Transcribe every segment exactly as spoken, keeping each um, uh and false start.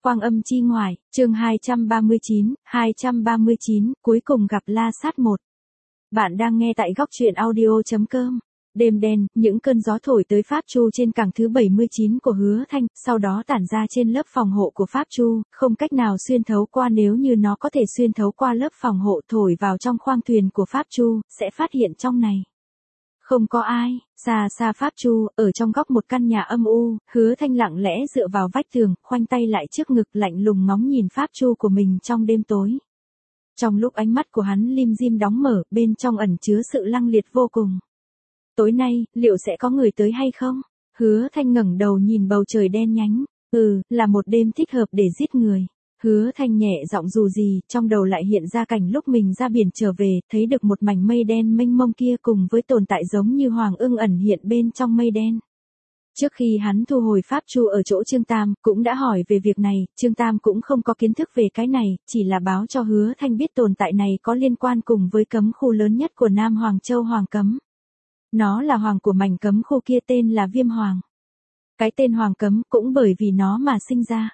Quang âm chi ngoại, chương hai trăm ba mươi chín, hai trăm ba mươi chín, cuối cùng gặp La Sát một. Bạn đang nghe tại góc truyện audio chấm com. Đêm đen, những cơn gió thổi tới Pháp Chu trên cảng thứ bảy mươi chín của Hứa Thanh, sau đó tản ra trên lớp phòng hộ của Pháp Chu, không cách nào xuyên thấu qua. Nếu như nó có thể xuyên thấu qua lớp phòng hộ thổi vào trong khoang thuyền của Pháp Chu, sẽ phát hiện trong này không có ai. Xa xa Pháp Chu, ở trong góc một căn nhà âm u, Hứa Thanh lặng lẽ dựa vào vách tường, khoanh tay lại trước ngực, lạnh lùng ngóng nhìn Pháp Chu của mình trong đêm tối. Trong lúc ánh mắt của hắn lim dim đóng mở, bên trong ẩn chứa sự lăng liệt vô cùng. Tối nay, liệu sẽ có người tới hay không? Hứa Thanh ngẩng đầu nhìn bầu trời đen nhánh. Ừ, là một đêm thích hợp để giết người. Hứa Thanh nhẹ giọng dù gì, trong đầu lại hiện ra cảnh lúc mình ra biển trở về, thấy được một mảnh mây đen mênh mông kia cùng với tồn tại giống như Hoàng Ưng ẩn hiện bên trong mây đen. Trước khi hắn thu hồi Pháp Chu ở chỗ Trương Tam, cũng đã hỏi về việc này, Trương Tam cũng không có kiến thức về cái này, chỉ là báo cho Hứa Thanh biết tồn tại này có liên quan cùng với cấm khu lớn nhất của Nam Hoàng Châu, Hoàng Cấm. Nó là hoàng của mảnh cấm khu kia, tên là Viêm Hoàng. Cái tên Hoàng Cấm cũng bởi vì nó mà sinh ra.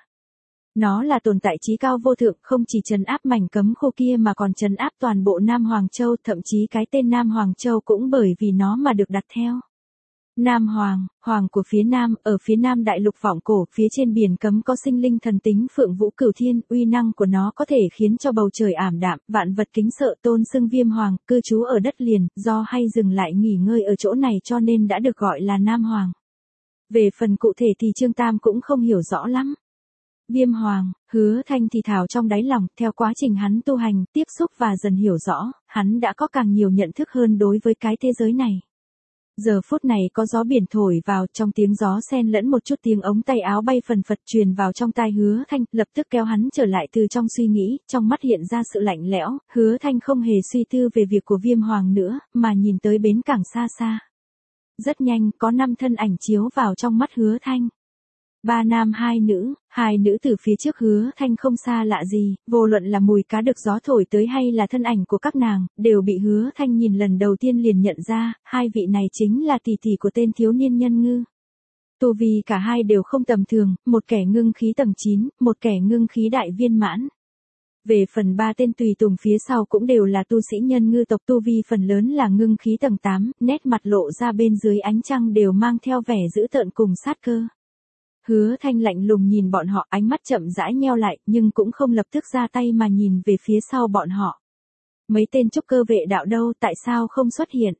Nó là tồn tại chí cao vô thượng, không chỉ trấn áp mảnh cấm khu kia mà còn trấn áp toàn bộ Nam Hoàng Châu, thậm chí cái tên Nam Hoàng Châu cũng bởi vì nó mà được đặt theo. Nam Hoàng, Hoàng của phía Nam, ở phía Nam đại lục vọng cổ, phía trên biển cấm có sinh linh thần tính Phượng Vũ Cửu Thiên, uy năng của nó có thể khiến cho bầu trời ảm đạm, vạn vật kính sợ, tôn xưng Viêm Hoàng, cư trú ở đất liền, do hay dừng lại nghỉ ngơi ở chỗ này cho nên đã được gọi là Nam Hoàng. Về phần cụ thể thì Trương Tam cũng không hiểu rõ lắm. Viêm Hoàng, Hứa Thanh thì thào trong đáy lòng, theo quá trình hắn tu hành, tiếp xúc và dần hiểu rõ, hắn đã có càng nhiều nhận thức hơn đối với cái thế giới này. Giờ phút này có gió biển thổi vào, trong tiếng gió xen lẫn một chút tiếng ống tay áo bay phần phật truyền vào trong tai Hứa Thanh, lập tức kéo hắn trở lại từ trong suy nghĩ, trong mắt hiện ra sự lạnh lẽo. Hứa Thanh không hề suy tư về việc của Viêm Hoàng nữa, mà nhìn tới bến cảng xa xa. Rất nhanh, có năm thân ảnh chiếu vào trong mắt Hứa Thanh. Ba nam hai nữ, hai nữ từ phía trước Hứa Thanh không xa lạ gì, vô luận là mùi cá được gió thổi tới hay là thân ảnh của các nàng, đều bị Hứa Thanh nhìn lần đầu tiên liền nhận ra, hai vị này chính là tỷ tỷ của tên thiếu niên Nhân Ngư. Tu vi cả hai đều không tầm thường, một kẻ ngưng khí tầng chín, một kẻ ngưng khí đại viên mãn. Về phần ba tên tùy tùng phía sau cũng đều là tu sĩ Nhân Ngư tộc, tu vi phần lớn là ngưng khí tầng tám, nét mặt lộ ra bên dưới ánh trăng đều mang theo vẻ dữ tợn cùng sát cơ. Hứa Thanh lạnh lùng nhìn bọn họ, ánh mắt chậm rãi nheo lại, nhưng cũng không lập tức ra tay mà nhìn về phía sau bọn họ. Mấy tên trúc cơ vệ đạo đâu, tại sao không xuất hiện?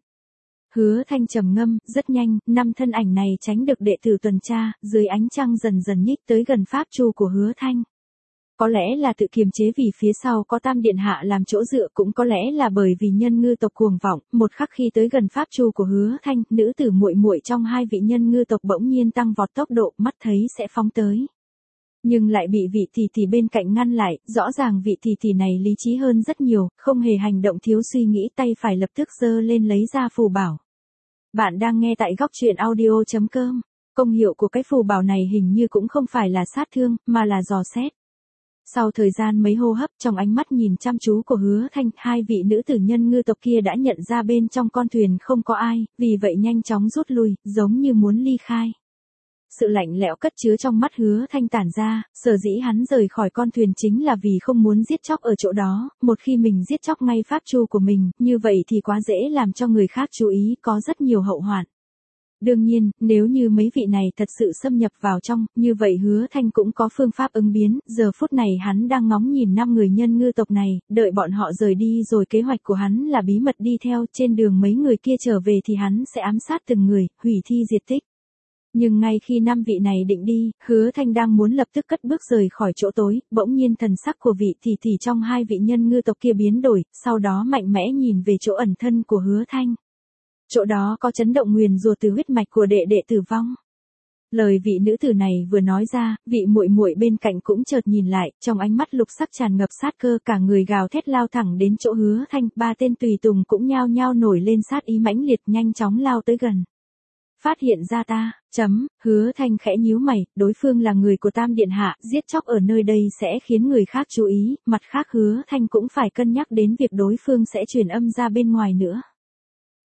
Hứa Thanh trầm ngâm, rất nhanh, năm thân ảnh này tránh được đệ tử tuần tra, dưới ánh trăng dần dần nhích tới gần Pháp Chu của Hứa Thanh. Có lẽ là tự kiềm chế vì phía sau có Tam Điện Hạ làm chỗ dựa, cũng có lẽ là bởi vì Nhân Ngư tộc cuồng vọng, một khắc khi tới gần Pháp Chu của Hứa Thanh, nữ tử muội muội trong hai vị Nhân Ngư tộc bỗng nhiên tăng vọt tốc độ, mắt thấy sẽ phóng tới. Nhưng lại bị vị tỷ tỷ bên cạnh ngăn lại, rõ ràng vị tỷ tỷ này lý trí hơn rất nhiều, không hề hành động thiếu suy nghĩ, tay phải lập tức giơ lên lấy ra phù bảo. Bạn đang nghe tại góc truyện audio chấm com. Công hiệu của cái phù bảo này hình như cũng không phải là sát thương, mà là dò xét. Sau thời gian mấy hô hấp, trong ánh mắt nhìn chăm chú của Hứa Thanh, hai vị nữ tử Nhân Ngư tộc kia đã nhận ra bên trong con thuyền không có ai, vì vậy nhanh chóng rút lui, giống như muốn ly khai. Sự lạnh lẽo cất chứa trong mắt Hứa Thanh tản ra, sở dĩ hắn rời khỏi con thuyền chính là vì không muốn giết chóc ở chỗ đó, một khi mình giết chóc ngay Pháp Chu của mình, như vậy thì quá dễ làm cho người khác chú ý, có rất nhiều hậu hoạn. Đương nhiên, nếu như mấy vị này thật sự xâm nhập vào trong, như vậy Hứa Thanh cũng có phương pháp ứng biến, giờ phút này hắn đang ngóng nhìn năm người Nhân Ngư tộc này, đợi bọn họ rời đi rồi kế hoạch của hắn là bí mật đi theo, trên đường mấy người kia trở về thì hắn sẽ ám sát từng người, hủy thi diệt tích. Nhưng ngay khi năm vị này định đi, Hứa Thanh đang muốn lập tức cất bước rời khỏi chỗ tối, bỗng nhiên thần sắc của vị tỷ tỷ trong hai vị Nhân Ngư tộc kia biến đổi, sau đó mạnh mẽ nhìn về chỗ ẩn thân của Hứa Thanh. Chỗ đó có chấn động nguyền rủa từ huyết mạch của đệ đệ tử vong. Lời vị nữ tử này vừa nói ra, vị muội muội bên cạnh cũng chợt nhìn lại, trong ánh mắt lục sắc tràn ngập sát cơ, cả người gào thét lao thẳng đến chỗ Hứa Thanh, ba tên tùy tùng cũng nhao nhao nổi lên sát ý mãnh liệt, nhanh chóng lao tới gần. Phát hiện ra ta, chấm, Hứa Thanh khẽ nhíu mày, đối phương là người của Tam Điện Hạ, giết chóc ở nơi đây sẽ khiến người khác chú ý, mặt khác Hứa Thanh cũng phải cân nhắc đến việc đối phương sẽ truyền âm ra bên ngoài nữa.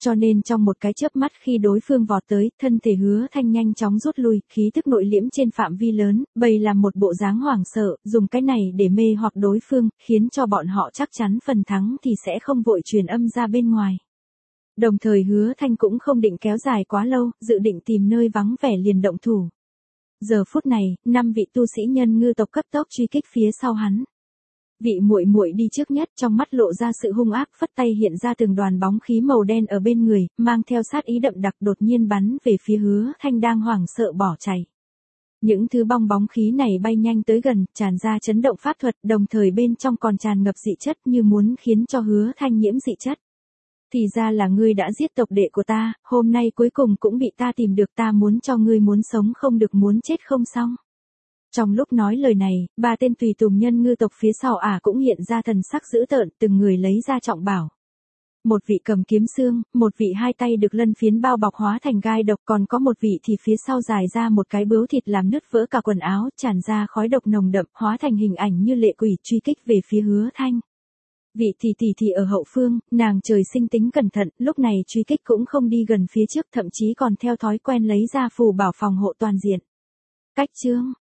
Cho nên trong một cái chớp mắt khi đối phương vọt tới, thân thể Hứa Thanh nhanh chóng rút lui, khí tức nội liễm trên phạm vi lớn, bày làm một bộ dáng hoảng sợ, dùng cái này để mê hoặc đối phương, khiến cho bọn họ chắc chắn phần thắng thì sẽ không vội truyền âm ra bên ngoài. Đồng thời Hứa Thanh cũng không định kéo dài quá lâu, dự định tìm nơi vắng vẻ liền động thủ. Giờ phút này, năm vị tu sĩ nhân ngư tộc cấp tốc truy kích phía sau hắn. Vị muội muội đi trước nhất, trong mắt lộ ra sự hung ác, phất tay hiện ra từng đoàn bóng khí màu đen ở bên người, mang theo sát ý đậm đặc đột nhiên bắn về phía Hứa Thanh đang hoảng sợ bỏ chạy. Những thứ bong bóng khí này bay nhanh tới gần, tràn ra chấn động pháp thuật, đồng thời bên trong còn tràn ngập dị chất như muốn khiến cho Hứa Thanh nhiễm dị chất. Thì ra là ngươi đã giết tộc đệ của ta, hôm nay cuối cùng cũng bị ta tìm được, ta muốn cho ngươi muốn sống không được muốn chết không xong. Trong lúc nói lời này, ba tên tùy tùng nhân ngư tộc phía sau ả cũng hiện ra thần sắc dữ tợn, từng người lấy ra trọng bảo. Một vị cầm kiếm xương, một vị hai tay được lân phiến bao bọc hóa thành gai độc, còn có một vị thì phía sau dài ra một cái bướu thịt làm nứt vỡ cả quần áo, tràn ra khói độc nồng đậm, hóa thành hình ảnh như lệ quỷ truy kích về phía Hứa Thanh. Vị tỷ tỷ thì ở hậu phương, nàng trời sinh tính cẩn thận, lúc này truy kích cũng không đi gần phía trước, thậm chí còn theo thói quen lấy ra phù bảo phòng hộ toàn diện. Cách chương